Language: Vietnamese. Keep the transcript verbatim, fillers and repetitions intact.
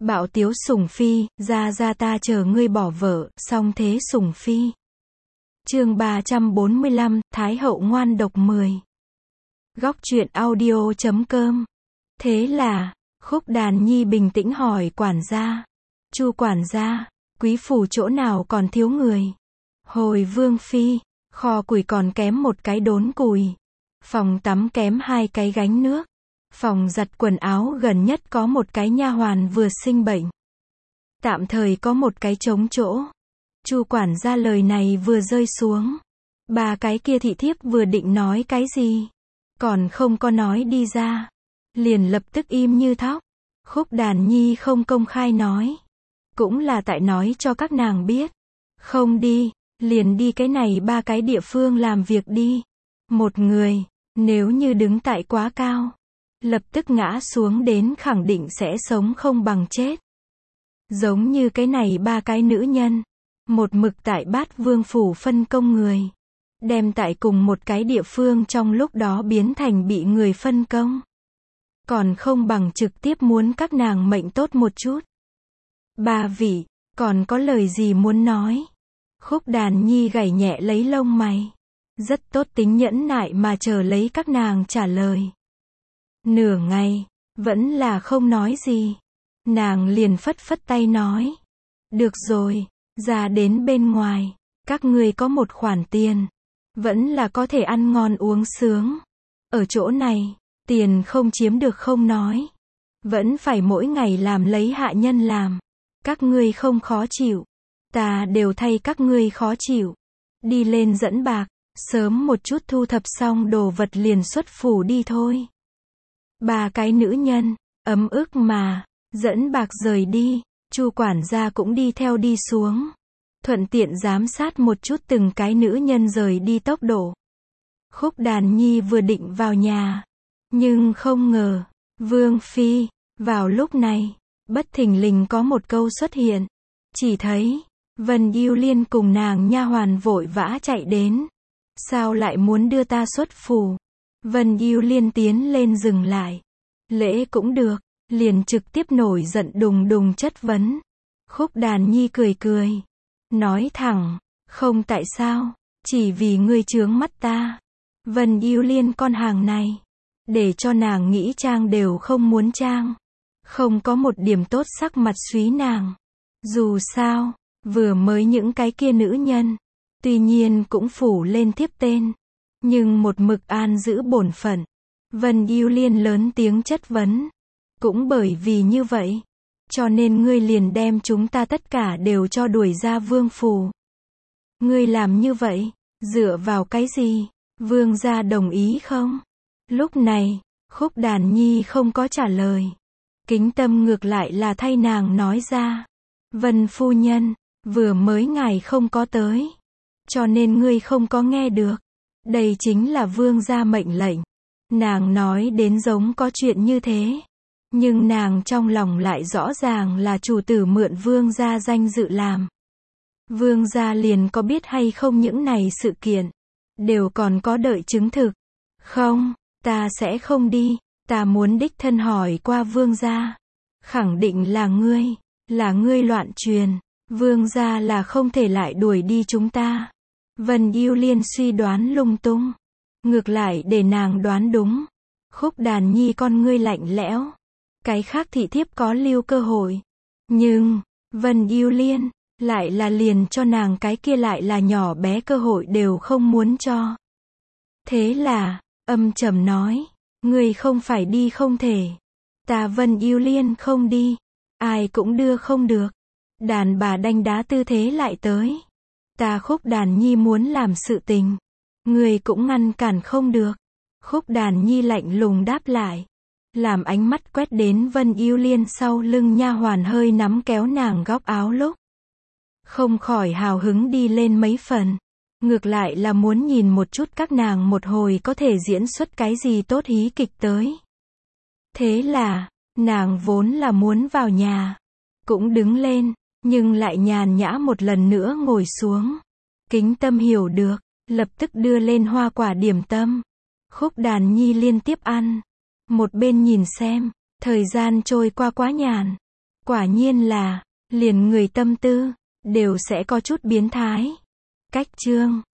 Bạo tiếu sủng phi, ra ra ta chờ ngươi bỏ vợ, song thế sủng phi. Chương ba trăm bốn mươi lăm, Thái hậu ngoan độc mười. Góc truyện audio chấm com. Thế là, Khúc Đàn Nhi bình tĩnh hỏi quản gia. Chu quản gia, quý phủ chỗ nào còn thiếu người? Hồi vương phi, kho củi còn kém một cái đốn củi. Phòng tắm kém hai cái gánh nước. Phòng giặt quần áo gần nhất có một cái nha hoàn vừa sinh bệnh. Tạm thời có một cái trống chỗ. Chu quản gia lời này vừa rơi xuống. Ba cái kia thị thiếp vừa định nói cái gì. Còn không có nói đi ra. Liền lập tức im như thóc. Khúc Đàn Nhi không công khai nói. Cũng là tại nói cho các nàng biết. Không đi, liền đi cái này ba cái địa phương làm việc đi. Một người, nếu như đứng tại quá cao, lập tức ngã xuống đến khẳng định sẽ sống không bằng chết. Giống như cái này ba cái nữ nhân. Một mực tại Bát Vương phủ phân công người. Đem tại cùng một cái địa phương trong lúc đó biến thành bị người phân công. Còn không bằng trực tiếp muốn các nàng mệnh tốt một chút. Ba vị, còn có lời gì muốn nói? Khúc Đàn Nhi gảy nhẹ lấy lông mày. Rất tốt tính nhẫn nại mà chờ lấy các nàng trả lời. Nửa ngày, vẫn là không nói gì. Nàng liền phất phất tay nói. Được rồi, ra đến bên ngoài, các ngươi có một khoản tiền. Vẫn là có thể ăn ngon uống sướng. Ở chỗ này, tiền không chiếm được không nói. Vẫn phải mỗi ngày làm lấy hạ nhân làm. Các ngươi không khó chịu. Ta đều thay các ngươi khó chịu. Đi lên dẫn bạc, sớm một chút thu thập xong đồ vật liền xuất phủ đi thôi. Ba cái nữ nhân, ấm ức mà, dẫn bạc rời đi, Chu quản gia cũng đi theo đi xuống. Thuận tiện giám sát một chút từng cái nữ nhân rời đi tốc độ. Khúc Đàn Nhi vừa định vào nhà. Nhưng không ngờ, Vương Phi, vào lúc này, bất thình lình có một câu xuất hiện. Chỉ thấy, Vân Yêu Liên cùng nàng nha hoàn vội vã chạy đến. Sao lại muốn đưa ta xuất phủ? Vân Yêu Liên tiến lên dừng lại. Lễ cũng được, liền trực tiếp nổi giận đùng đùng chất vấn. Khúc Đàn Nhi cười cười. Nói thẳng, không tại sao, chỉ vì ngươi chướng mắt ta. Vân Yêu Liên con hàng này, để cho nàng nghĩ trang đều không muốn trang. Không có một điểm tốt sắc mặt súy nàng. Dù sao, vừa mới những cái kia nữ nhân, tuy nhiên cũng phủ lên tiếp tên, nhưng một mực an giữ bổn phận. Vân Yêu Liên lớn tiếng chất vấn. Cũng bởi vì như vậy, cho nên ngươi liền đem chúng ta tất cả đều cho đuổi ra vương phủ. Ngươi làm như vậy, dựa vào cái gì? Vương gia đồng ý không? Lúc này, Khúc Đàn Nhi không có trả lời. Kính Tâm ngược lại là thay nàng nói ra. Vân phu nhân, vừa mới ngài không có tới, cho nên ngươi không có nghe được. Đây chính là vương gia mệnh lệnh. Nàng nói đến giống có chuyện như thế. Nhưng nàng trong lòng lại rõ ràng là chủ tử mượn vương gia danh dự làm. Vương gia liền có biết hay không những này sự kiện. Đều còn có đợi chứng thực. Không, ta sẽ không đi. Ta muốn đích thân hỏi qua vương gia. Khẳng định là ngươi. Là ngươi loạn truyền. Vương gia là không thể lại đuổi đi chúng ta. Vân Yêu Liên suy đoán lung tung. Ngược lại để nàng đoán đúng. Khúc Đàn Nhi con ngươi lạnh lẽo. Cái khác thị thiếp có lưu cơ hội. Nhưng, Vân Yêu Liên, lại là liền cho nàng cái kia lại là nhỏ bé cơ hội đều không muốn cho. Thế là, âm trầm nói, ngươi không phải đi không thể. Ta Vân Yêu Liên không đi. Ai cũng đưa không được. Đàn bà đanh đá tư thế lại tới. Ta Khúc Đàn Nhi muốn làm sự tình. Ngươi cũng ngăn cản không được. Khúc Đàn Nhi lạnh lùng đáp lại. Làm ánh mắt quét đến Vân Yêu Liên sau lưng nha hoàn hơi nắm kéo nàng góc áo lúc. Không khỏi hào hứng đi lên mấy phần. Ngược lại là muốn nhìn một chút các nàng một hồi có thể diễn xuất cái gì tốt hí kịch tới. Thế là, nàng vốn là muốn vào nhà. Cũng đứng lên, nhưng lại nhàn nhã một lần nữa ngồi xuống. Kính Tâm hiểu được, lập tức đưa lên hoa quả điểm tâm. Khúc Đàn Nhi liên tiếp ăn. Một bên nhìn xem, thời gian trôi qua quá nhàn. Quả nhiên là, liền người tâm tư, đều sẽ có chút biến thái. Cách chương